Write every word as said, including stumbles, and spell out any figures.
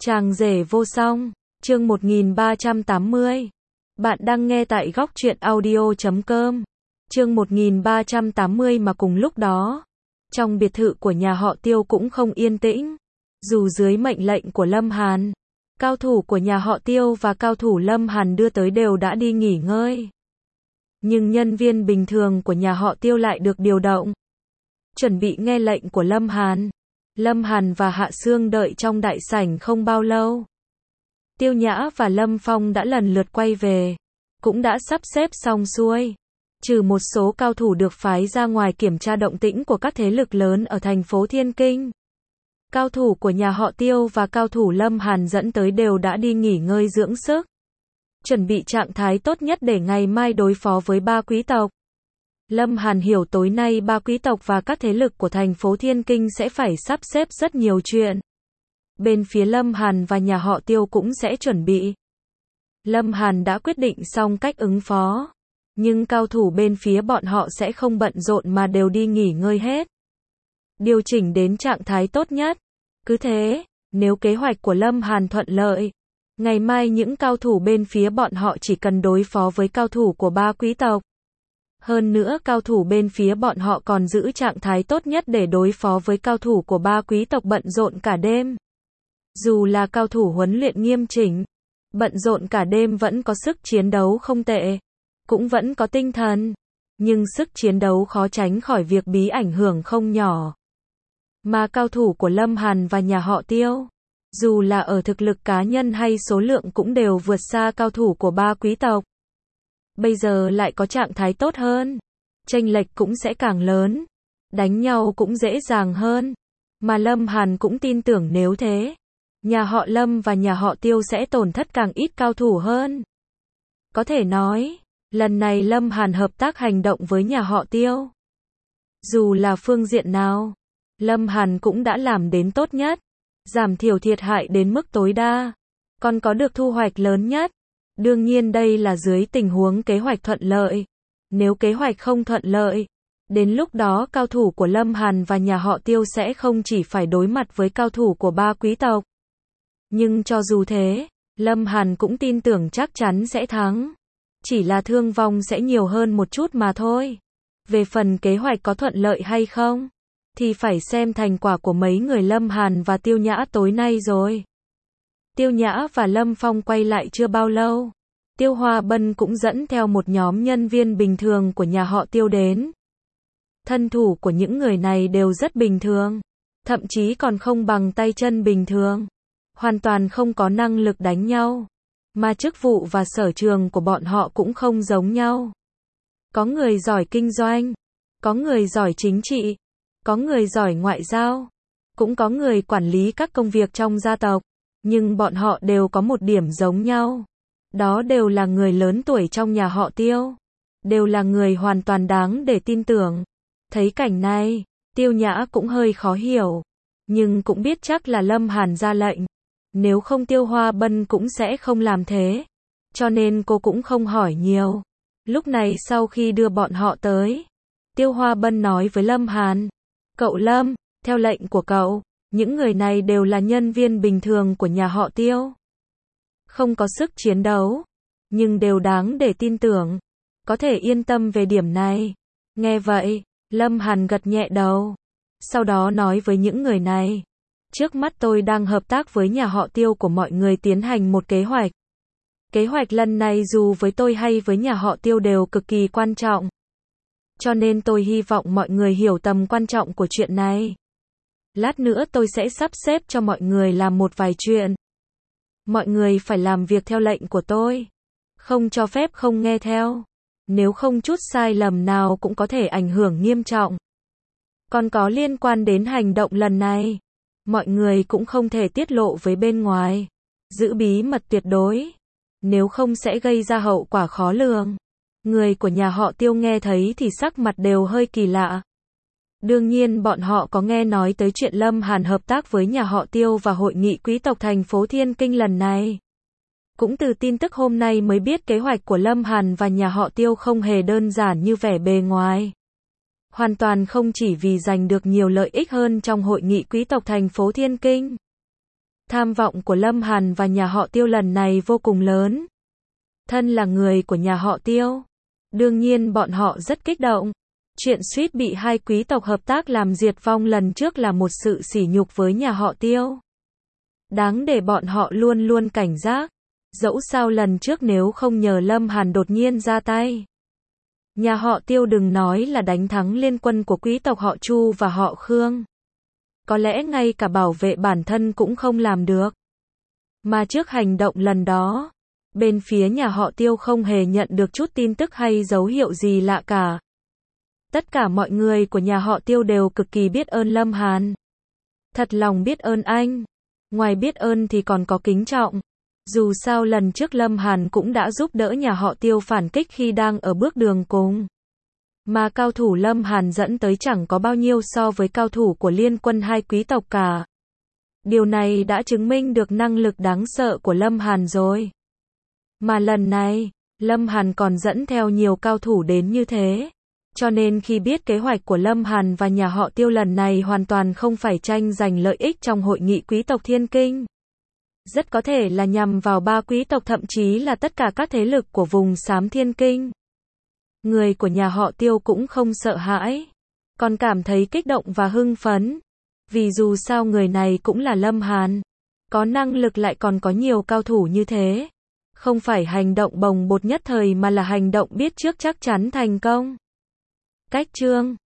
Chàng rể vô song, chương một nghìn ba trăm tám mươi. Bạn đang nghe tại góc truyện audio chấm com. Chương một nghìn ba trăm tám mươi mà cùng lúc đó, trong biệt thự của nhà họ Tiêu cũng không yên tĩnh. Dù dưới mệnh lệnh của Lâm Hàn, cao thủ của nhà họ Tiêu và cao thủ Lâm Hàn đưa tới đều đã đi nghỉ ngơi. Nhưng nhân viên bình thường của nhà họ Tiêu lại được điều động, chuẩn bị nghe lệnh của Lâm Hàn. Lâm Hàn và Hạ Sương đợi trong đại sảnh không bao lâu. Tiêu Nhã và Lâm Phong đã lần lượt quay về, cũng đã sắp xếp xong xuôi. Trừ một số cao thủ được phái ra ngoài kiểm tra động tĩnh của các thế lực lớn ở thành phố Thiên Kinh, cao thủ của nhà họ Tiêu và cao thủ Lâm Hàn dẫn tới đều đã đi nghỉ ngơi dưỡng sức, chuẩn bị trạng thái tốt nhất để ngày mai đối phó với ba quý tộc. Lâm Hàn hiểu tối nay ba quý tộc và các thế lực của thành phố Thiên Kinh sẽ phải sắp xếp rất nhiều chuyện. Bên phía Lâm Hàn và nhà họ Tiêu cũng sẽ chuẩn bị. Lâm Hàn đã quyết định xong cách ứng phó, nhưng cao thủ bên phía bọn họ sẽ không bận rộn mà đều đi nghỉ ngơi hết, điều chỉnh đến trạng thái tốt nhất. Cứ thế, nếu kế hoạch của Lâm Hàn thuận lợi, ngày mai những cao thủ bên phía bọn họ chỉ cần đối phó với cao thủ của ba quý tộc. Hơn nữa cao thủ bên phía bọn họ còn giữ trạng thái tốt nhất để đối phó với cao thủ của ba quý tộc bận rộn cả đêm. Dù là cao thủ huấn luyện nghiêm chỉnh, bận rộn cả đêm vẫn có sức chiến đấu không tệ, cũng vẫn có tinh thần, nhưng sức chiến đấu khó tránh khỏi việc bí ảnh hưởng không nhỏ. Mà cao thủ của Lâm Hàn và nhà họ Tiêu, dù là ở thực lực cá nhân hay số lượng cũng đều vượt xa cao thủ của ba quý tộc. Bây giờ lại có trạng thái tốt hơn, chênh lệch cũng sẽ càng lớn, đánh nhau cũng dễ dàng hơn. Mà Lâm Hàn cũng tin tưởng nếu thế, nhà họ Lâm và nhà họ Tiêu sẽ tổn thất càng ít cao thủ hơn. Có thể nói, lần này Lâm Hàn hợp tác hành động với nhà họ Tiêu, dù là phương diện nào, Lâm Hàn cũng đã làm đến tốt nhất, giảm thiểu thiệt hại đến mức tối đa, còn có được thu hoạch lớn nhất. Đương nhiên đây là dưới tình huống kế hoạch thuận lợi. Nếu kế hoạch không thuận lợi, đến lúc đó cao thủ của Lâm Hàn và nhà họ Tiêu sẽ không chỉ phải đối mặt với cao thủ của ba quý tộc. Nhưng cho dù thế, Lâm Hàn cũng tin tưởng chắc chắn sẽ thắng. Chỉ là thương vong sẽ nhiều hơn một chút mà thôi. Về phần kế hoạch có thuận lợi hay không, thì phải xem thành quả của mấy người Lâm Hàn và Tiêu Nhã tối nay rồi. Tiêu Nhã và Lâm Phong quay lại chưa bao lâu, Tiêu Hoa Bân cũng dẫn theo một nhóm nhân viên bình thường của nhà họ Tiêu đến. Thân thủ của những người này đều rất bình thường, thậm chí còn không bằng tay chân bình thường, hoàn toàn không có năng lực đánh nhau, mà chức vụ và sở trường của bọn họ cũng không giống nhau. Có người giỏi kinh doanh, có người giỏi chính trị, có người giỏi ngoại giao, cũng có người quản lý các công việc trong gia tộc. Nhưng bọn họ đều có một điểm giống nhau. Đó đều là người lớn tuổi trong nhà họ Tiêu. Đều là người hoàn toàn đáng để tin tưởng. Thấy cảnh này, Tiêu Nhã cũng hơi khó hiểu. Nhưng cũng biết chắc là Lâm Hàn ra lệnh. Nếu không Tiêu Hoa Bân cũng sẽ không làm thế. Cho nên cô cũng không hỏi nhiều. Lúc này sau khi đưa bọn họ tới, Tiêu Hoa Bân nói với Lâm Hàn. Cậu Lâm, theo lệnh của cậu, những người này đều là nhân viên bình thường của nhà họ Tiêu. Không có sức chiến đấu, nhưng đều đáng để tin tưởng. Có thể yên tâm về điểm này. Nghe vậy, Lâm Hàn gật nhẹ đầu. Sau đó nói với những người này. Trước mắt tôi đang hợp tác với nhà họ Tiêu của mọi người tiến hành một kế hoạch. Kế hoạch lần này dù với tôi hay với nhà họ Tiêu đều cực kỳ quan trọng. Cho nên tôi hy vọng mọi người hiểu tầm quan trọng của chuyện này. Lát nữa tôi sẽ sắp xếp cho mọi người làm một vài chuyện. Mọi người phải làm việc theo lệnh của tôi. Không cho phép không nghe theo. Nếu không chút sai lầm nào cũng có thể ảnh hưởng nghiêm trọng. Còn có liên quan đến hành động lần này, mọi người cũng không thể tiết lộ với bên ngoài. Giữ bí mật tuyệt đối. Nếu không sẽ gây ra hậu quả khó lường. Người của nhà họ Tiêu nghe thấy thì sắc mặt đều hơi kỳ lạ. Đương nhiên bọn họ có nghe nói tới chuyện Lâm Hàn hợp tác với nhà họ Tiêu và hội nghị quý tộc thành phố Thiên Kinh lần này. Cũng từ tin tức hôm nay mới biết kế hoạch của Lâm Hàn và nhà họ Tiêu không hề đơn giản như vẻ bề ngoài. Hoàn toàn không chỉ vì giành được nhiều lợi ích hơn trong hội nghị quý tộc thành phố Thiên Kinh. Tham vọng của Lâm Hàn và nhà họ Tiêu lần này vô cùng lớn. Thân là người của nhà họ Tiêu, đương nhiên bọn họ rất kích động. Chuyện suýt bị hai quý tộc hợp tác làm diệt vong lần trước là một sự sỉ nhục với nhà họ Tiêu. Đáng để bọn họ luôn luôn cảnh giác. Dẫu sao lần trước nếu không nhờ Lâm Hàn đột nhiên ra tay, nhà họ Tiêu đừng nói là đánh thắng liên quân của quý tộc họ Chu và họ Khương. Có lẽ ngay cả bảo vệ bản thân cũng không làm được. Mà trước hành động lần đó, bên phía nhà họ Tiêu không hề nhận được chút tin tức hay dấu hiệu gì lạ cả. Tất cả mọi người của nhà họ Tiêu đều cực kỳ biết ơn Lâm Hàn. Thật lòng biết ơn anh. Ngoài biết ơn thì còn có kính trọng. Dù sao lần trước Lâm Hàn cũng đã giúp đỡ nhà họ Tiêu phản kích khi đang ở bước đường cùng. Mà cao thủ Lâm Hàn dẫn tới chẳng có bao nhiêu so với cao thủ của liên quân hai quý tộc cả. Điều này đã chứng minh được năng lực đáng sợ của Lâm Hàn rồi. Mà lần này, Lâm Hàn còn dẫn theo nhiều cao thủ đến như thế. Cho nên khi biết kế hoạch của Lâm Hàn và nhà họ Tiêu lần này hoàn toàn không phải tranh giành lợi ích trong hội nghị quý tộc Thiên Kinh. Rất có thể là nhằm vào ba quý tộc, thậm chí là tất cả các thế lực của vùng xám Thiên Kinh. Người của nhà họ Tiêu cũng không sợ hãi, còn cảm thấy kích động và hưng phấn. Vì dù sao người này cũng là Lâm Hàn, có năng lực lại còn có nhiều cao thủ như thế. Không phải hành động bồng bột nhất thời mà là hành động biết trước chắc chắn thành công. Cách chương